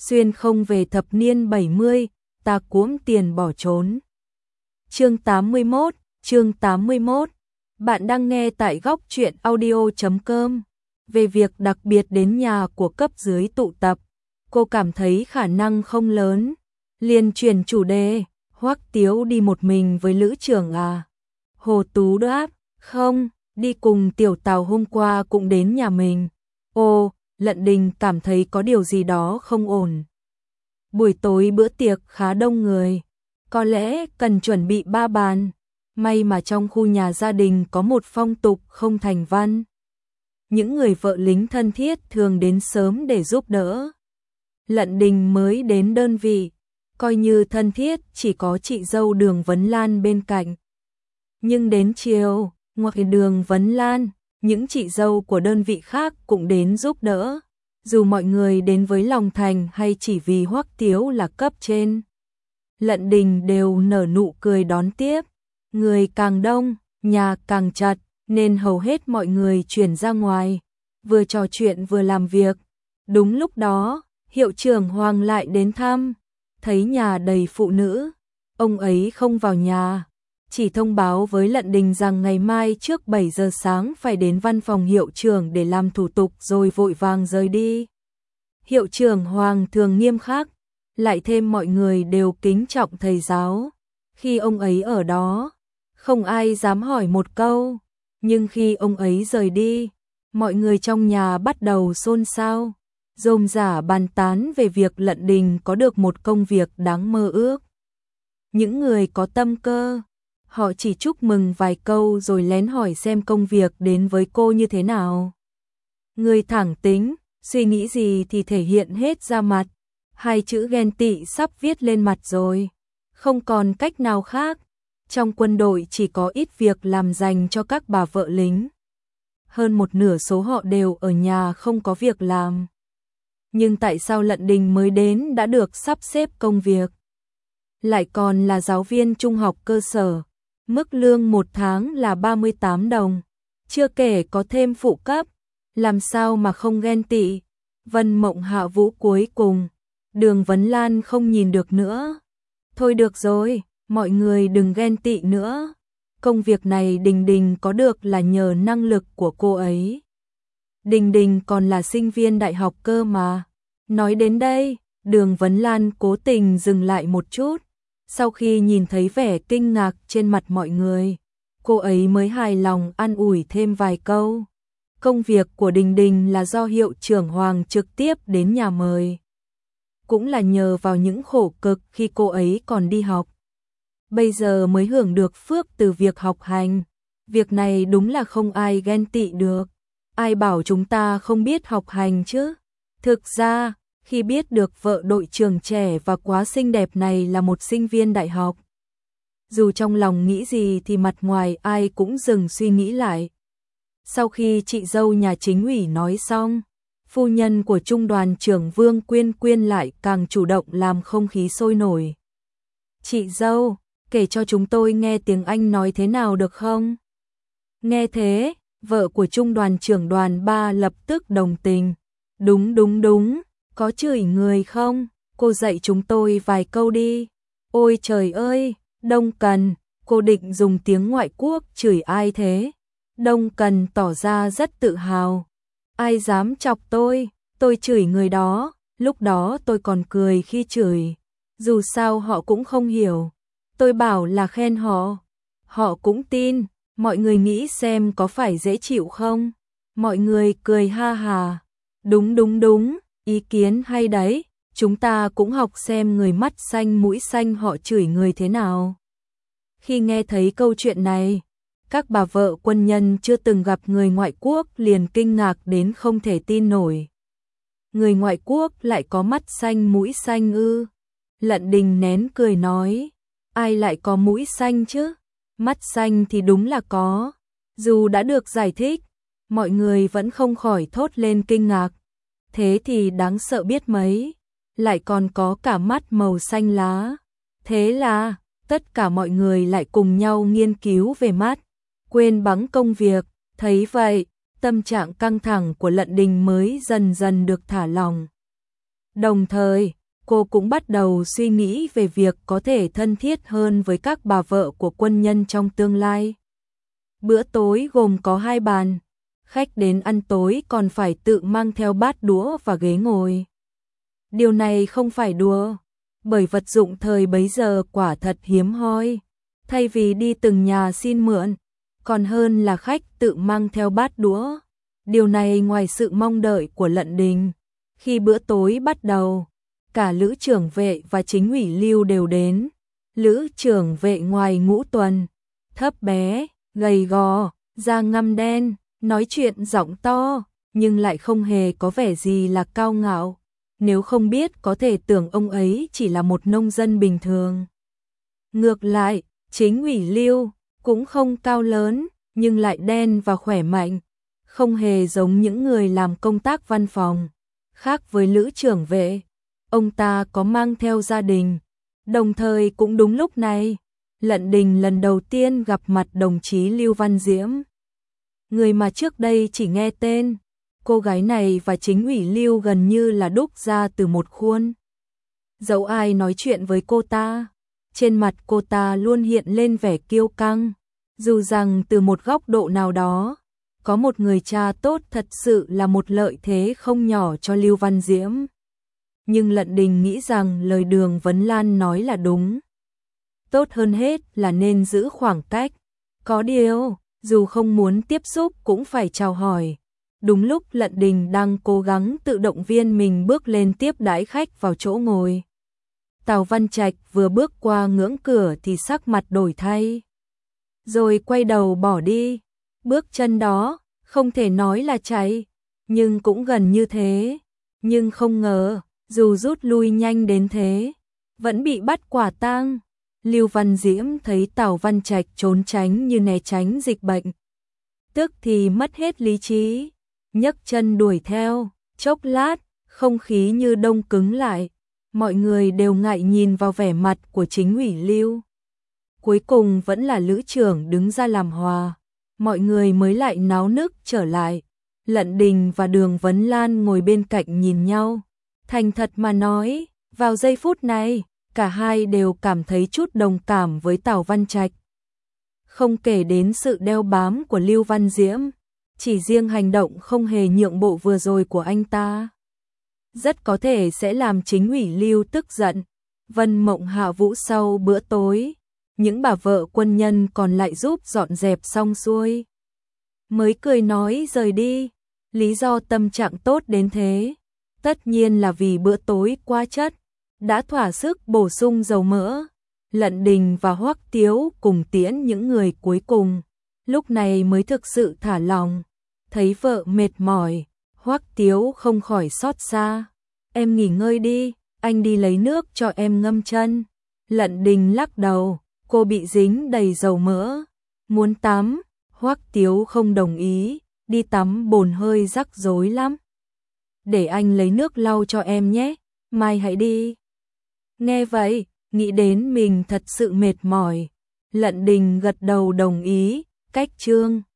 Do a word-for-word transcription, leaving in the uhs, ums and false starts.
xuyên không về thập niên bảy mươi, ta cuỗm tiền bỏ trốn. Chương tám mươi mốt, chương tám mươi mốt. Bạn đang nghe tại góc truyện audio chấm com. Về việc đặc biệt đến nhà của cấp dưới tụ tập, cô cảm thấy khả năng không lớn, liền chuyển chủ đề. Hoắc Tiếu đi một mình với Lữ Trưởng à? Hồ Tú đáp, không, đi cùng Tiểu Tào, hôm qua cũng đến nhà mình. Ồ, Lận Đình cảm thấy có điều gì đó không ổn. Buổi tối bữa tiệc khá đông người, có lẽ cần chuẩn bị ba bàn. May mà trong khu nhà gia đình có một phong tục không thành văn. Những người vợ lính thân thiết thường đến sớm để giúp đỡ. Lận Đình mới đến đơn vị, coi như thân thiết chỉ có chị dâu Đường Vấn Lan bên cạnh. Nhưng đến chiều, ngoài Đường Vấn Lan, những chị dâu của đơn vị khác cũng đến giúp đỡ. Dù mọi người đến với lòng thành hay chỉ vì Hoắc Tiếu là cấp trên, Lận Đình đều nở nụ cười đón tiếp. Người càng đông, nhà càng chật, nên hầu hết mọi người chuyển ra ngoài, vừa trò chuyện vừa làm việc. Đúng lúc đó, hiệu trưởng Hoàng lại đến thăm, thấy nhà đầy phụ nữ, ông ấy không vào nhà, chỉ thông báo với Lận Đình rằng ngày mai trước bảy giờ sáng phải đến văn phòng hiệu trưởng để làm thủ tục rồi vội vàng rời đi. Hiệu trưởng Hoàng thường nghiêm khắc, lại thêm mọi người đều kính trọng thầy giáo. Khi ông ấy ở đó, không ai dám hỏi một câu, nhưng khi ông ấy rời đi, mọi người trong nhà bắt đầu xôn xao, rôm rả bàn tán về việc Lận Đình có được một công việc đáng mơ ước. Những người có tâm cơ, họ chỉ chúc mừng vài câu rồi lén hỏi xem công việc đến với cô như thế nào. Người thẳng tính, suy nghĩ gì thì thể hiện hết ra mặt, hai chữ ghen tị sắp viết lên mặt rồi, không còn cách nào khác. Trong quân đội chỉ có ít việc làm dành cho các bà vợ lính. Hơn một nửa số họ đều ở nhà không có việc làm. Nhưng tại sao Lận Đình mới đến đã được sắp xếp công việc? Lại còn là giáo viên trung học cơ sở, mức lương một tháng là ba mươi tám đồng, chưa kể có thêm phụ cấp, làm sao mà không ghen tị. Vân Mộng Hạ Vũ cuối cùng, Đường Vấn Lan không nhìn được nữa. Thôi được rồi, mọi người đừng ghen tị nữa. Công việc này Đình Đình có được là nhờ năng lực của cô ấy. Đình Đình còn là sinh viên đại học cơ mà. Nói đến đây, Đường Vấn Lan cố tình dừng lại một chút. Sau khi nhìn thấy vẻ kinh ngạc trên mặt mọi người, cô ấy mới hài lòng an ủi thêm vài câu. Công việc của Đình Đình là do hiệu trưởng Hoàng trực tiếp đến nhà mời. Cũng là nhờ vào những khổ cực khi cô ấy còn đi học, bây giờ mới hưởng được phước từ việc học hành. Việc này đúng là không ai ghen tị được. Ai bảo chúng ta không biết học hành chứ? Thực ra, khi biết được vợ đội trưởng trẻ và quá xinh đẹp này là một sinh viên đại học, dù trong lòng nghĩ gì thì mặt ngoài ai cũng dừng suy nghĩ lại. Sau khi chị dâu nhà chính ủy nói xong, phu nhân của trung đoàn trưởng Vương Quyên Quyên lại càng chủ động làm không khí sôi nổi. Chị dâu, kể cho chúng tôi nghe tiếng Anh nói thế nào được không? Nghe thế, vợ của trung đoàn trưởng đoàn ba lập tức đồng tình. Đúng đúng đúng, có chửi người không? Cô dạy chúng tôi vài câu đi. Ôi trời ơi, Đông Cần, cô định dùng tiếng ngoại quốc chửi ai thế? Đông Cần tỏ ra rất tự hào. Ai dám chọc tôi, tôi chửi người đó, lúc đó tôi còn cười khi chửi. Dù sao họ cũng không hiểu. Tôi bảo là khen họ, họ cũng tin, mọi người nghĩ xem có phải dễ chịu không? Mọi người cười ha hà. Đúng đúng đúng, ý kiến hay đấy, chúng ta cũng học xem người mắt xanh mũi xanh họ chửi người thế nào. Khi nghe thấy câu chuyện này, các bà vợ quân nhân chưa từng gặp người ngoại quốc liền kinh ngạc đến không thể tin nổi. Người ngoại quốc lại có mắt xanh mũi xanh ư? Lận Đình nén cười nói. Ai lại có mũi xanh chứ? Mắt xanh thì đúng là có. Dù đã được giải thích, mọi người vẫn không khỏi thốt lên kinh ngạc. Thế thì đáng sợ biết mấy. Lại còn có cả mắt màu xanh lá. Thế là, tất cả mọi người lại cùng nhau nghiên cứu về mắt, quên bẵng công việc. Thấy vậy, tâm trạng căng thẳng của Lận Đình mới dần dần được thả lỏng. Đồng thời, cô cũng bắt đầu suy nghĩ về việc có thể thân thiết hơn với các bà vợ của quân nhân trong tương lai. Bữa tối gồm có hai bàn, khách đến ăn tối còn phải tự mang theo bát đũa và ghế ngồi. Điều này không phải đùa, bởi vật dụng thời bấy giờ quả thật hiếm hoi. Thay vì đi từng nhà xin mượn, còn hơn là khách tự mang theo bát đũa. Điều này ngoài sự mong đợi của Lận Đình. Khi bữa tối bắt đầu, cả Lữ trưởng vệ và chính ủy Lưu đều đến. Lữ trưởng vệ ngoài ngũ tuần, thấp bé, gầy gò, da ngăm đen, nói chuyện giọng to, nhưng lại không hề có vẻ gì là cao ngạo. Nếu không biết có thể tưởng ông ấy chỉ là một nông dân bình thường. Ngược lại, chính ủy Lưu cũng không cao lớn, nhưng lại đen và khỏe mạnh, không hề giống những người làm công tác văn phòng. Khác với Lữ trưởng vệ, ông ta có mang theo gia đình. Đồng thời cũng đúng lúc này, Lận Đình lần đầu tiên gặp mặt đồng chí Lưu Văn Diễm. Người mà trước đây chỉ nghe tên, cô gái này và chính ủy Lưu gần như là đúc ra từ một khuôn. Dẫu ai nói chuyện với cô ta, trên mặt cô ta luôn hiện lên vẻ kiêu căng. Dù rằng từ một góc độ nào đó, có một người cha tốt thật sự là một lợi thế không nhỏ cho Lưu Văn Diễm. Nhưng Lận Đình nghĩ rằng lời Đường Vấn Lan nói là đúng. Tốt hơn hết là nên giữ khoảng cách. Có điều, dù không muốn tiếp xúc cũng phải chào hỏi. Đúng lúc Lận Đình đang cố gắng tự động viên mình bước lên tiếp đãi khách vào chỗ ngồi, Tào Văn Trạch vừa bước qua ngưỡng cửa thì sắc mặt đổi thay. Rồi quay đầu bỏ đi. Bước chân đó, không thể nói là chạy, nhưng cũng gần như thế. Nhưng không ngờ, dù rút lui nhanh đến thế, vẫn bị bắt quả tang. Lưu Văn Diễm thấy Tào Văn Trạch trốn tránh như né tránh dịch bệnh, tức thì mất hết lý trí, nhấc chân đuổi theo. Chốc lát, không khí như đông cứng lại, mọi người đều ngại nhìn vào vẻ mặt của chính ủy Lưu. Cuối cùng vẫn là Lữ trưởng đứng ra làm hòa, mọi người mới lại náo nức trở lại. Lận Đình và Đường Vấn Lan ngồi bên cạnh nhìn nhau. Thành thật mà nói, vào giây phút này, cả hai đều cảm thấy chút đồng cảm với Tào Văn Trạch. Không kể đến sự đeo bám của Lưu Văn Diễm, chỉ riêng hành động không hề nhượng bộ vừa rồi của anh ta, rất có thể sẽ làm chính ủy Lưu tức giận. Vân Mộng hạ vũ sau bữa tối, những bà vợ quân nhân còn lại giúp dọn dẹp xong xuôi, mới cười nói rời đi. Lý do tâm trạng tốt đến thế, tất nhiên là vì bữa tối quá chất, đã thỏa sức bổ sung dầu mỡ. Lận Đình và Hoắc Tiếu cùng tiễn những người cuối cùng, lúc này mới thực sự thả lòng. Thấy vợ mệt mỏi, Hoắc Tiếu không khỏi xót xa. Em nghỉ ngơi đi, anh đi lấy nước cho em ngâm chân. Lận Đình lắc đầu, cô bị dính đầy dầu mỡ, muốn tắm. Hoắc Tiếu không đồng ý, đi tắm bồn hơi rắc rối lắm. Để anh lấy nước lau cho em nhé, mai hãy đi. Nghe vậy, nghĩ đến mình thật sự mệt mỏi, Lận Đình gật đầu đồng ý. Cách chương